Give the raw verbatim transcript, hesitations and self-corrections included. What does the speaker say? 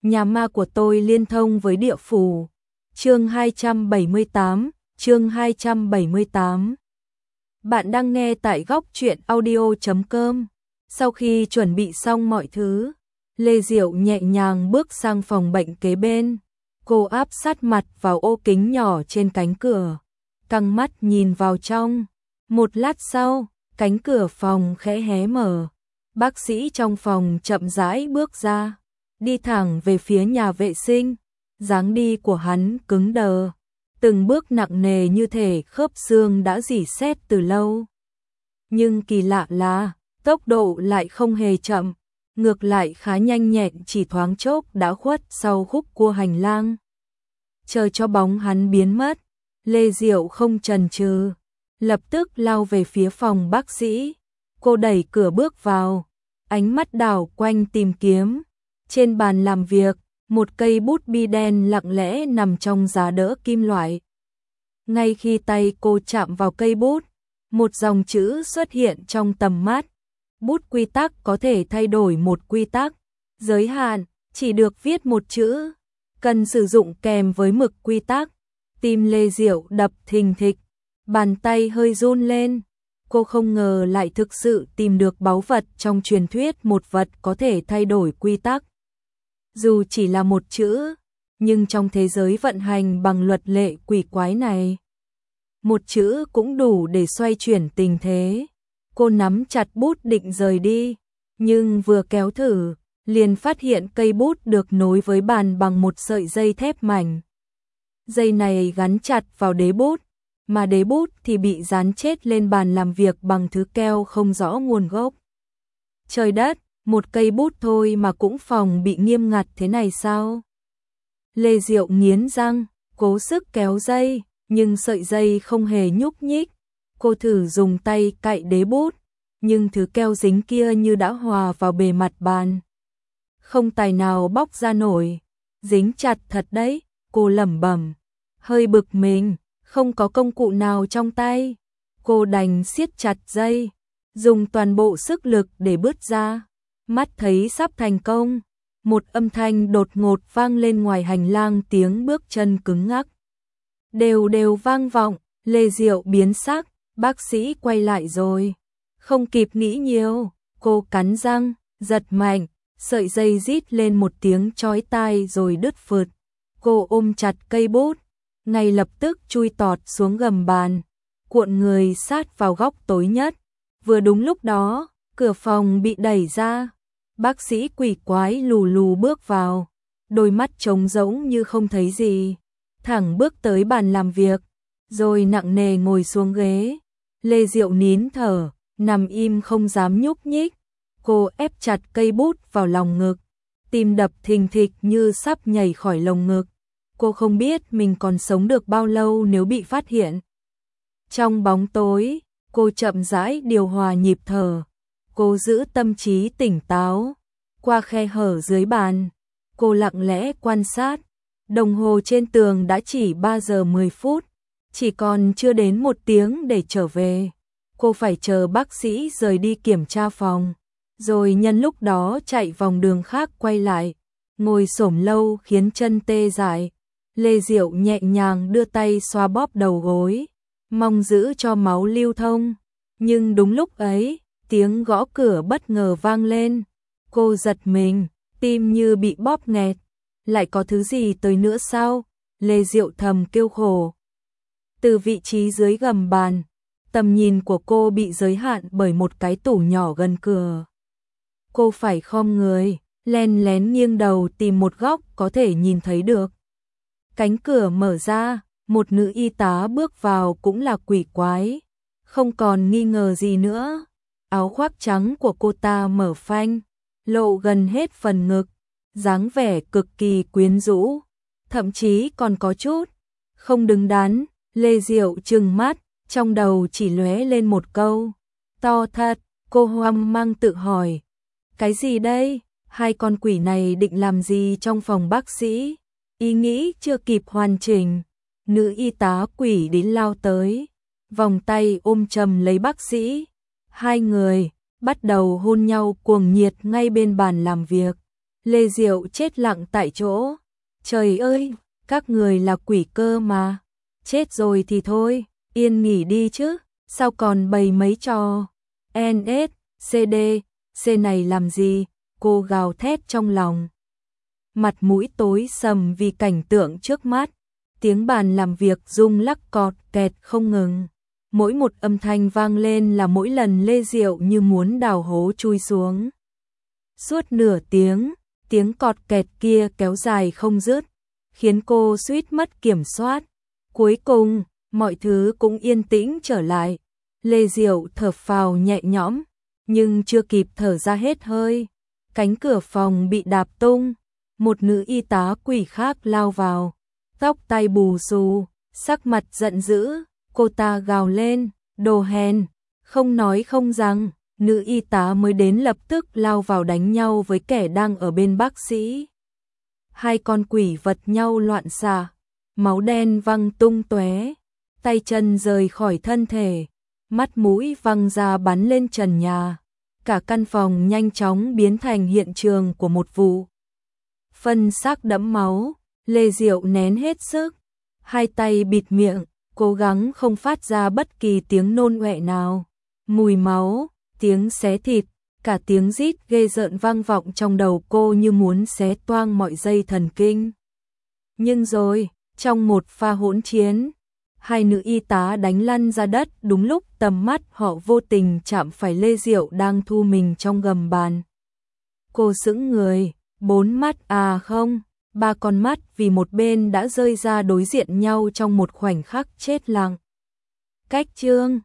Nhà ma của tôi liên thông với địa phủ. Chương hai trăm bảy mươi tám, chương hai trăm bảy mươi tám. Bạn đang nghe tại góc truyện audio chấm com. Sau khi chuẩn bị xong mọi thứ, Lê Diệu nhẹ nhàng bước sang phòng bệnh kế bên. Cô áp sát mặt vào ô kính nhỏ trên cánh cửa, căng mắt nhìn vào trong. Một lát sau, cánh cửa phòng khẽ hé mở. Bác sĩ trong phòng chậm rãi bước ra, đi thẳng về phía nhà vệ sinh. Dáng đi của hắn cứng đờ, từng bước nặng nề như thể khớp xương đã rỉ sét từ lâu. Nhưng kỳ lạ là, tốc độ lại không hề chậm, ngược lại khá nhanh nhẹn, chỉ thoáng chốc đã khuất sau khúc cua hành lang. Chờ cho bóng hắn biến mất, Lê Diệu không chần chừ, lập tức lao về phía phòng bác sĩ. Cô đẩy cửa bước vào, ánh mắt đảo quanh tìm kiếm. Trên bàn làm việc, một cây bút bi đen lặng lẽ nằm trong giá đỡ kim loại. Ngay khi tay cô chạm vào cây bút, một dòng chữ xuất hiện trong tầm mắt. Bút quy tắc có thể thay đổi một quy tắc, giới hạn chỉ được viết một chữ, cần sử dụng kèm với mực quy tắc. Tim Lê Diệu đập thình thịch, bàn tay hơi run lên. Cô không ngờ lại thực sự tìm được báu vật trong truyền thuyết, một vật có thể thay đổi quy tắc. Dù chỉ là một chữ, nhưng trong thế giới vận hành bằng luật lệ quỷ quái này, một chữ cũng đủ để xoay chuyển tình thế. Cô nắm chặt bút định rời đi, nhưng vừa kéo thử, liền phát hiện cây bút được nối với bàn bằng một sợi dây thép mảnh. Dây này gắn chặt vào đế bút, mà đế bút thì bị dán chết lên bàn làm việc bằng thứ keo không rõ nguồn gốc. Trời đất, một cây bút thôi mà cũng phòng bị nghiêm ngặt thế này sao? Lê Diệu nghiến răng, cố sức kéo dây, nhưng sợi dây không hề nhúc nhích. Cô thử dùng tay cạy đế bút, nhưng thứ keo dính kia như đã hòa vào bề mặt bàn, không tài nào bóc ra nổi. Dính chặt thật đấy, cô lẩm bẩm, hơi bực mình, không có công cụ nào trong tay. Cô đành siết chặt dây, dùng toàn bộ sức lực để bứt ra. Mắt thấy sắp thành công, một âm thanh đột ngột vang lên ngoài hành lang, tiếng bước chân cứng ngắc đều đều vang vọng. Lê Diệu biến sắc, bác sĩ quay lại rồi. Không kịp nghĩ nhiều, cô cắn răng, giật mạnh, sợi dây rít lên một tiếng chói tai rồi đứt phượt. Cô ôm chặt cây bút, ngay lập tức chui tọt xuống gầm bàn, cuộn người sát vào góc tối nhất. Vừa đúng lúc đó, cửa phòng bị đẩy ra. Bác sĩ quỷ quái lù lù bước vào, đôi mắt trống rỗng như không thấy gì, thẳng bước tới bàn làm việc, rồi nặng nề ngồi xuống ghế. Lê Diệu nín thở, nằm im không dám nhúc nhích. Cô ép chặt cây bút vào lòng ngực, tim đập thình thịch như sắp nhảy khỏi lồng ngực. Cô không biết mình còn sống được bao lâu nếu bị phát hiện. Trong bóng tối, cô chậm rãi điều hòa nhịp thở. Cô giữ tâm trí tỉnh táo. Qua khe hở dưới bàn, cô lặng lẽ quan sát. Đồng hồ trên tường đã chỉ ba giờ mười phút, chỉ còn chưa đến một tiếng để trở về. Cô phải chờ bác sĩ rời đi kiểm tra phòng, rồi nhân lúc đó chạy vòng đường khác quay lại. Ngồi xổm lâu khiến chân tê dại. Lê Diệu nhẹ nhàng đưa tay xoa bóp đầu gối, mong giữ cho máu lưu thông. Nhưng đúng lúc ấy, tiếng gõ cửa bất ngờ vang lên. Cô giật mình, tim như bị bóp nghẹt. Lại có thứ gì tới nữa sao? Lê Diệu thầm kêu khổ. Từ vị trí dưới gầm bàn, tầm nhìn của cô bị giới hạn bởi một cái tủ nhỏ gần cửa. Cô phải khom người, len lén nghiêng đầu tìm một góc có thể nhìn thấy được. Cánh cửa mở ra, một nữ y tá bước vào, cũng là quỷ quái. Không còn nghi ngờ gì nữa. Áo khoác trắng của cô ta mở phanh, lộ gần hết phần ngực, dáng vẻ cực kỳ quyến rũ, thậm chí còn có chút không đứng đắn. Lê Diệu trừng mắt, trong đầu chỉ lóe lên một câu: to thật. Cô hoang mang tự hỏi, cái gì đây? Hai con quỷ này định làm gì trong phòng bác sĩ? Ý nghĩ chưa kịp hoàn chỉnh, nữ y tá quỷ đến lao tới, vòng tay ôm chầm lấy bác sĩ. Hai người bắt đầu hôn nhau cuồng nhiệt ngay bên bàn làm việc. Lê Diệu chết lặng tại chỗ. Trời ơi, các người là quỷ cơ mà. Chết rồi thì thôi, yên nghỉ đi chứ, sao còn bày mấy trò. en ét, xê đê, C này làm gì, cô gào thét trong lòng. Mặt mũi tối sầm vì cảnh tượng trước mắt, tiếng bàn làm việc rung lắc cọt kẹt không ngừng. Mỗi một âm thanh vang lên là mỗi lần Lê Diệu như muốn đào hố chui xuống. Suốt nửa tiếng, tiếng cọt kẹt kia kéo dài không dứt, khiến cô suýt mất kiểm soát. Cuối cùng, mọi thứ cũng yên tĩnh trở lại. Lê Diệu thở phào nhẹ nhõm, nhưng chưa kịp thở ra hết hơi, cánh cửa phòng bị đạp tung, một nữ y tá quỷ khác lao vào, tóc tai bù xù, sắc mặt giận dữ, cô ta gào lên, đồ hèn, không nói không rằng, nữ y tá mới đến lập tức lao vào đánh nhau với kẻ đang ở bên bác sĩ. Hai con quỷ vật nhau loạn xạ, máu đen văng tung tóe, tay chân rời khỏi thân thể, mắt mũi văng ra bắn lên trần nhà. Cả căn phòng nhanh chóng biến thành hiện trường của một vụ phân xác đẫm máu. Lê Diệu nén hết sức, hai tay bịt miệng, cố gắng không phát ra bất kỳ tiếng nôn ọe nào. Mùi máu, tiếng xé thịt, cả tiếng rít ghê rợn vang vọng trong đầu cô như muốn xé toang mọi dây thần kinh. Nhưng rồi, trong một pha hỗn chiến, hai nữ y tá đánh lăn ra đất đúng lúc tầm mắt họ vô tình chạm phải Lê Diệu đang thu mình trong gầm bàn. Cô sững người, bốn mắt à không, ba con mắt vì một bên đã rơi ra đối diện nhau trong một khoảnh khắc chết lặng. Cách chương